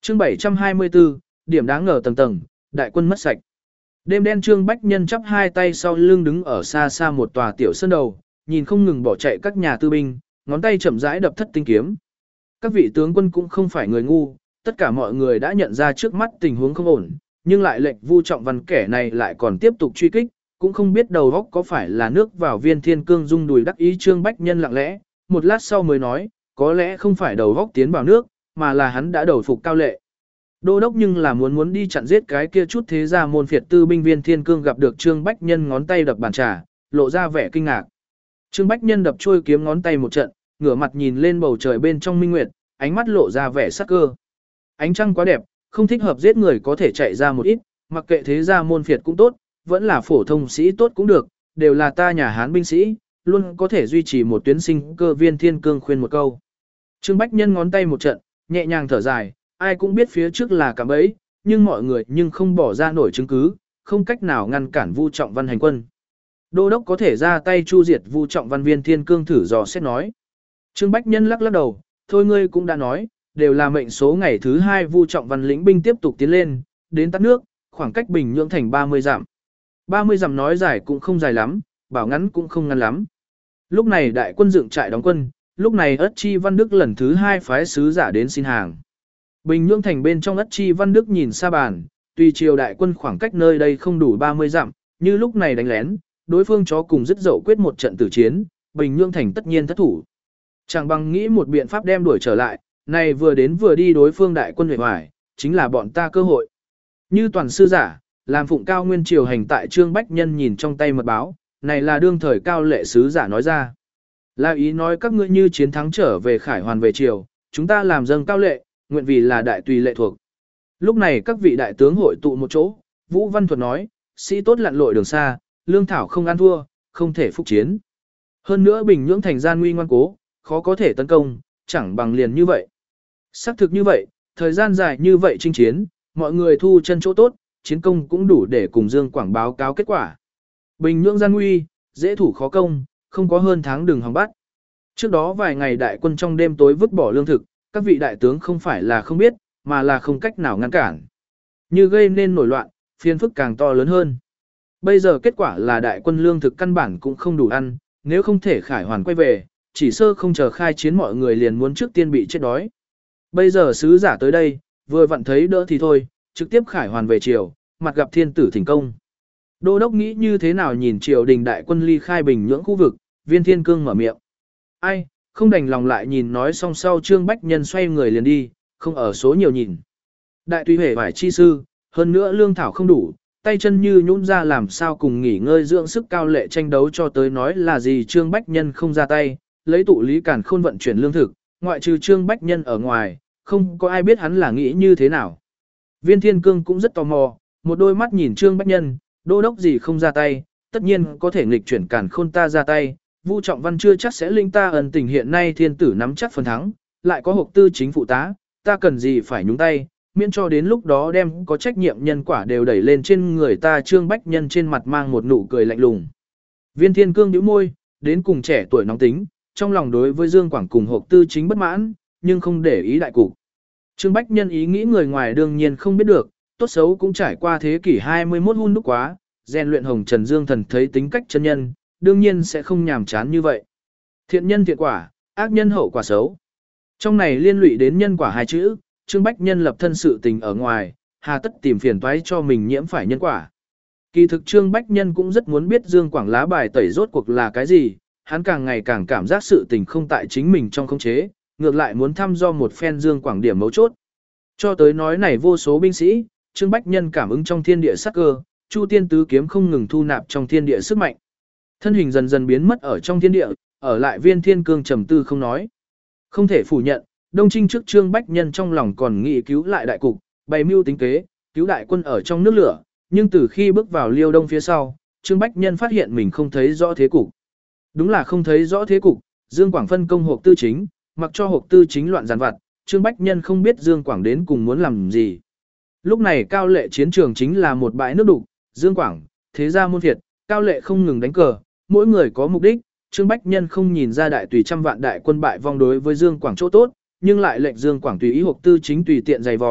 Chương 724, điểm đáng ngờ tầng tầng, đại quân mất sạch. Đêm đen Trương Bách Nhân chắp hai tay sau lưng đứng ở xa xa một tòa tiểu sơn đầu, nhìn không ngừng bỏ chạy các nhà tư binh, ngón tay chậm rãi đập thất tinh kiếm. Các vị tướng quân cũng không phải người ngu, tất cả mọi người đã nhận ra trước mắt tình huống không ổn, nhưng lại lệnh Vu Trọng Văn kẻ này lại còn tiếp tục truy kích, cũng không biết đầu góc có phải là nước vào viên thiên cương rung đùi đắc ý. Trương Bách Nhân lặng lẽ, một lát sau mới nói, có lẽ không phải đầu góc tiến vào nước, mà là hắn đã đầu phục Cao Lệ. Đô đốc nhưng là muốn đi chặn giết cái kia chút thế gia môn phiệt tư binh. Viên thiên cương gặp được Trương Bách Nhân ngón tay đập bàn trà, lộ ra vẻ kinh ngạc. Trương Bách Nhân đập trôi kiếm ngón tay một trận, ngửa mặt nhìn lên bầu trời bên trong minh nguyệt, ánh mắt lộ ra vẻ sắc cơ. Ánh trăng quá đẹp, không thích hợp giết người có thể chạy ra một ít, mặc kệ thế gia môn phiệt cũng tốt, vẫn là phổ thông sĩ tốt cũng được, đều là ta nhà Hán binh sĩ, luôn có thể duy trì một tuyến sinh cơ. Viên thiên cương khuyên một câu. Trương Bách Nhân ngón tay một trận, nhẹ nhàng thở dài, ai cũng biết phía trước là cạm bẫy, nhưng mọi người nhưng không bỏ ra nổi chứng cứ, không cách nào ngăn cản Vu Trọng Văn hành quân. Đô đốc có thể ra tay chu diệt Vu Trọng Văn. Viên thiên cương thử dò xét nói. Trương Bách Nhân lắc lắc đầu, thôi ngươi cũng đã nói, đều là mệnh số. Ngày thứ 2 Vu Trọng Văn lĩnh binh tiếp tục tiến lên, đến tắt nước, khoảng cách Bình Nhưỡng thành 30 dặm. 30 dặm nói dài cũng không dài lắm, bảo ngắn cũng không ngắn lắm. Lúc này đại quân dựng trại đóng quân, lúc này Ất Chi Văn Đức lần thứ 2 phái sứ giả đến xin hàng. Bình Nhưỡng thành bên trong Ất Chi Văn Đức nhìn xa bàn, tùy triều đại quân khoảng cách nơi đây không đủ 30 dặm, như lúc này đánh lén, đối phương chó cùng dứt dậu quyết một trận tử chiến, Bình Nhưỡng thành tất nhiên thất thủ. Chẳng bằng nghĩ một biện pháp đem đuổi trở lại, này vừa đến vừa đi đối phương đại quân huệ hoài, chính là bọn ta cơ hội. Như toàn sư giả, làm phụng cao nguyên triều hành tại. Trương Bách Nhân nhìn trong tay mật báo, này là đương thời Cao Lệ sứ giả nói ra. Là ý nói các ngươi như chiến thắng trở về khải hoàn về triều, chúng ta làm dâng Cao Lệ, nguyện vì là đại tùy lệ thuộc. Lúc này các vị đại tướng hội tụ một chỗ, Vũ Văn Thuật nói, sĩ tốt lặn lội đường xa, lương thảo không ăn thua, không thể phục chiến. Hơn nữa Bình Nhưỡng thành gian nguy ngoan cố, khó có thể tấn công, chẳng bằng liền như vậy. Xác thực như vậy, thời gian dài như vậy chinh chiến, mọi người thu chân chỗ tốt, chiến công cũng đủ để cùng Dương Quảng báo cáo kết quả. Bình Nhưỡng gian nguy, dễ thủ khó công, không có hơn tháng đường hòng bắt. Trước đó vài ngày đại quân trong đêm tối vứt bỏ lương thực, các vị đại tướng không phải là không biết, mà là không cách nào ngăn cản. Như gây nên nổi loạn, phiền phức càng to lớn hơn. Bây giờ kết quả là đại quân lương thực căn bản cũng không đủ ăn, nếu không thể khải hoàn quay về, chỉ sơ không chờ khai chiến mọi người liền muốn trước tiên bị chết đói. Bây giờ sứ giả tới đây, vừa vặn thấy đỡ thì thôi, trực tiếp khải hoàn về triều, mặt gặp thiên tử thỉnh công. Đô đốc nghĩ như thế nào nhìn triều đình đại quân ly khai Bình Nhưỡng khu vực. Viên thiên cương mở miệng. Ai, không đành lòng lại nhìn. Nói xong sau Trương Bách Nhân xoay người liền đi, không ở số nhiều nhìn. Đại tùy hề vải chi sư, hơn nữa lương thảo không đủ, tay chân như nhũn ra làm sao cùng nghỉ ngơi dưỡng sức. Cao Lệ tranh đấu cho tới nói là gì. Trương Bách Nhân không ra tay, lấy tụ lý càn khôn vận chuyển lương thực, ngoại trừ Trương Bách Nhân ở ngoài, không có ai biết hắn là nghĩ như thế nào. Viên thiên cương cũng rất tò mò, một đôi mắt nhìn Trương Bách Nhân, đô đốc gì không ra tay, tất nhiên có thể nghịch chuyển càn khôn ta ra tay. Vu Trọng Văn chưa chắc sẽ linh ta ân tình, hiện nay thiên tử nắm chắc phần thắng, lại có hộp tư chính phụ tá, ta cần gì phải nhúng tay, miễn cho đến lúc đó đem có trách nhiệm nhân quả đều đẩy lên trên người ta. Trương Bách Nhân trên mặt mang một nụ cười lạnh lùng. Viên thiên cương nhíu môi, đến cùng trẻ tuổi nóng tính, trong lòng đối với Dương Quảng cùng hộp tư chính bất mãn, nhưng không để ý đại cục. Trương Bách Nhân ý nghĩ người ngoài đương nhiên không biết được, tốt xấu cũng trải qua thế kỷ 21 hun đúc quá, rèn luyện hồng trần dương thần thấy tính cách chân nhân, đương nhiên sẽ không nhàm chán như vậy. Thiện nhân thiện quả, ác nhân hậu quả xấu. Trong này liên lụy đến nhân quả hai chữ, Trương Bách Nhân lập thân sự tình ở ngoài, hà tất tìm phiền toái cho mình nhiễm phải nhân quả. Kỳ thực Trương Bách Nhân cũng rất muốn biết Dương Quảng lá bài tẩy rốt cuộc là cái gì, hắn càng ngày càng cảm giác sự tình không tại chính mình trong khống chế, ngược lại muốn thăm dò một phen Dương Quảng điểm mấu chốt. Cho tới nói này vô số binh sĩ, Trương Bách Nhân cảm ứng trong thiên địa sắc cơ, Chu Tiên tứ kiếm không ngừng thu nạp trong thiên địa sức mạnh. Thân hình dần dần biến mất ở trong thiên địa, ở lại Viên thiên cương trầm tư không nói. Không thể phủ nhận, Đông Trinh trước Trương Bách Nhân trong lòng còn nghĩ cứu lại đại cục, bày mưu tính kế, cứu đại quân ở trong nước lửa, nhưng từ khi bước vào Liêu Đông phía sau, Trương Bách Nhân phát hiện mình không thấy rõ thế cục. Đúng là không thấy rõ thế cục, Dương Quảng phân công hộp tư chính, mặc cho hộp tư chính loạn giàn vặt, Trương Bách Nhân không biết Dương Quảng đến cùng muốn làm gì. Lúc này Cao Lệ chiến trường chính là một bãi nước đục, Dương Quảng, thế gia môn phiệt, Cao Lệ không ngừng đánh cờ, mỗi người có mục đích, Trương Bách Nhân không nhìn ra đại tùy trăm vạn đại quân bại vong đối với Dương Quảng chỗ tốt, nhưng lại lệnh Dương Quảng tùy ý hộp tư chính tùy tiện giày vò,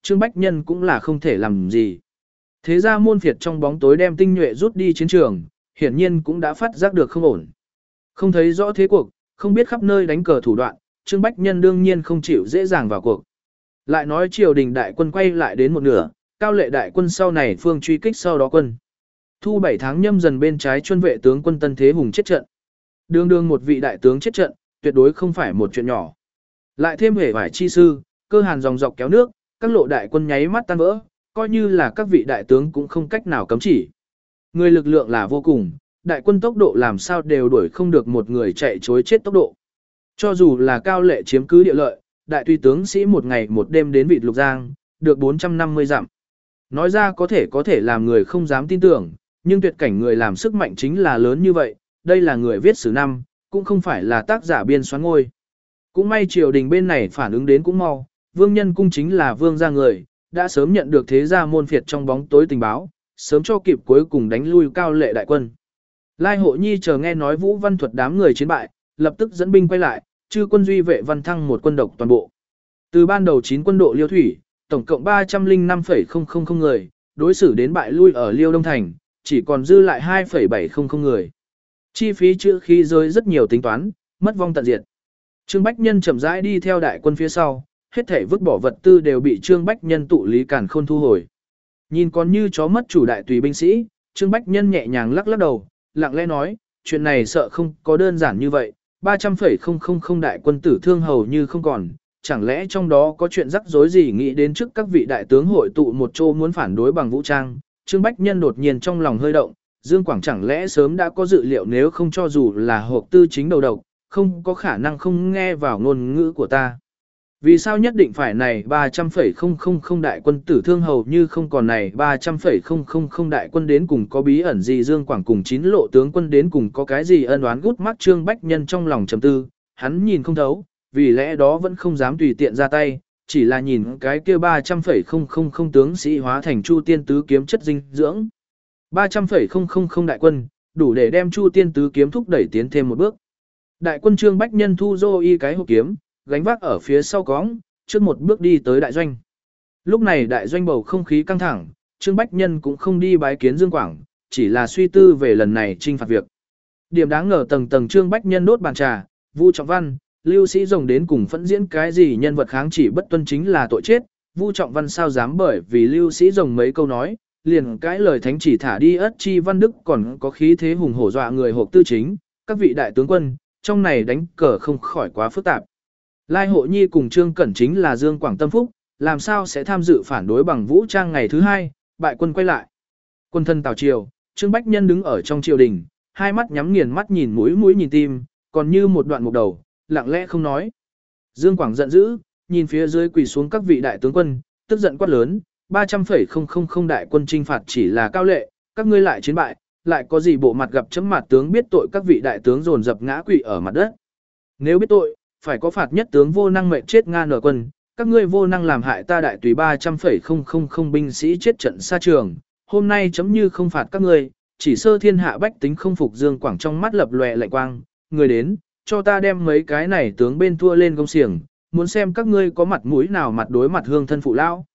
Trương Bách Nhân cũng là không thể làm gì. Thế ra môn phiệt trong bóng tối đem tinh nhuệ rút đi chiến trường, hiển nhiên cũng đã phát giác được không ổn. Không thấy rõ thế cuộc, không biết khắp nơi đánh cờ thủ đoạn, Trương Bách Nhân đương nhiên không chịu dễ dàng vào cuộc. Lại nói triều đình đại quân quay lại đến một nửa, cao lệ đại quân sau này phương truy kích sau đó quân. Thu 7 tháng nhâm dần bên trái chuân vệ tướng quân Tân Thế Hùng chết trận. Đương đương một vị đại tướng chết trận, tuyệt đối không phải một chuyện nhỏ. Lại thêm hề vải chi sư, cơ hàn dòng dọc kéo nước, các lộ đại quân nháy mắt tan vỡ, coi như là các vị đại tướng cũng không cách nào cấm chỉ. Người lực lượng là vô cùng, đại quân tốc độ làm sao đều đuổi không được một người chạy chối chết tốc độ. Cho dù là cao lệ chiếm cứ địa lợi, đại tùy tướng sĩ một ngày một đêm đến Vịt Lục Giang, được 450 dặm. Nói ra có thể làm người không dám tin tưởng, nhưng tuyệt cảnh người làm sức mạnh chính là lớn như vậy, đây là người viết sử năm, cũng không phải là tác giả biên soán ngôi. Cũng may triều đình bên này phản ứng đến cũng mau, Vương Nhân Cung chính là vương gia người, đã sớm nhận được thế gia môn phiệt trong bóng tối tình báo, sớm cho kịp cuối cùng đánh lui cao lệ đại quân. Lai Hộ Nhi chờ nghe nói Vũ Văn Thuật đám người chiến bại, lập tức dẫn binh quay lại, chư quân duy vệ Văn Thăng một quân độc toàn bộ. Từ ban đầu 9 quân độ Liêu Thủy, tổng cộng 305,000 người, đối xử đến bại lui ở Liêu Đông Thành, chỉ còn dư lại 2,700 người. Chi phí chữa khí rơi rất nhiều tính toán, mất vong tận diệt. Trương Bách Nhân chậm rãi đi theo đại quân phía sau, hết thể vứt bỏ vật tư đều bị Trương Bách Nhân tụ lý cản khôn thu hồi. Nhìn còn như chó mất chủ đại tùy binh sĩ, Trương Bách Nhân nhẹ nhàng lắc lắc đầu, lặng lẽ nói, chuyện này sợ không có đơn giản như vậy, 300,000 đại quân tử thương hầu như không còn, chẳng lẽ trong đó có chuyện rắc rối gì nghĩ đến trước các vị đại tướng hội tụ một chỗ muốn phản đối bằng vũ trang. Trương Bách Nhân đột nhiên trong lòng hơi động, Dương Quảng chẳng lẽ sớm đã có dự liệu nếu không cho dù là hộp tư chính đầu độc, không có khả năng không nghe vào ngôn ngữ của ta. Vì sao nhất định phải này 300,000 đại quân tử thương hầu như không còn này 300,000 đại quân đến cùng có bí ẩn gì Dương Quảng cùng 9 lộ tướng quân đến cùng có cái gì ân oán gút mắt Trương Bách Nhân trong lòng trầm tư, hắn nhìn không thấu, vì lẽ đó vẫn không dám tùy tiện ra tay, chỉ là nhìn cái kia 300,000 tướng sĩ hóa thành Chu Tiên Tứ kiếm chất dinh dưỡng. 300,000 đại quân, đủ để đem Chu Tiên Tứ kiếm thúc đẩy tiến thêm một bước. Đại quân Trương Bách Nhân thu dô y cái hộp kiếm, gánh vác ở phía sau cõng, trước một bước đi tới đại doanh. Lúc này đại doanh bầu không khí căng thẳng, Trương Bách Nhân cũng không đi bái kiến Dương Quảng, chỉ là suy tư về lần này trinh phạt việc. Điểm đáng ngờ tầng Trương Bách Nhân đốt bàn trà, Vu Trọng Văn, Lưu Sĩ Rồng đến cùng phẫn diễn cái gì nhân vật kháng chỉ bất tuân chính là tội chết, Vu Trọng Văn sao dám bởi vì Lưu Sĩ Rồng mấy câu nói, liền cái lời thánh chỉ thả đi Ất Chi Văn Đức còn có khí thế hùng hổ dọa người hộp tư chính, các vị đại tướng quân, trong này đánh cờ không khỏi quá phức tạp. Lai Hộ Nhi cùng Trương Cẩn chính là Dương Quảng tâm phúc, làm sao sẽ tham dự phản đối bằng vũ trang ngày thứ hai, bại quân quay lại. Quân thân Tào Triều, Trương Bách Nhân đứng ở trong triều đình, hai mắt nhắm nghiền mắt nhìn mũi nhìn tim, còn như một đoạn mục đầu, lặng lẽ không nói. Dương Quảng giận dữ, nhìn phía dưới quỳ xuống các vị đại tướng quân, tức giận quát lớn, 300,000 đại quân chinh phạt chỉ là cao lệ, các ngươi lại chiến bại, lại có gì bộ mặt gặp chấm mặt tướng biết tội các vị đại tướng dồn dập ngã quỵ ở mặt đất. Nếu biết tội, phải có phạt nhất tướng vô năng mệnh chết Nga nở quân, các ngươi vô năng làm hại ta đại tùy 300,000 binh sĩ chết trận xa trường, hôm nay chấm như không phạt các ngươi, chỉ sơ thiên hạ bách tính không phục. Dương Quảng trong mắt lập lòe lạnh quang, người đến, cho ta đem mấy cái này tướng bên thua lên công xiềng, muốn xem các ngươi có mặt mũi nào mặt đối mặt hương thân phụ lao.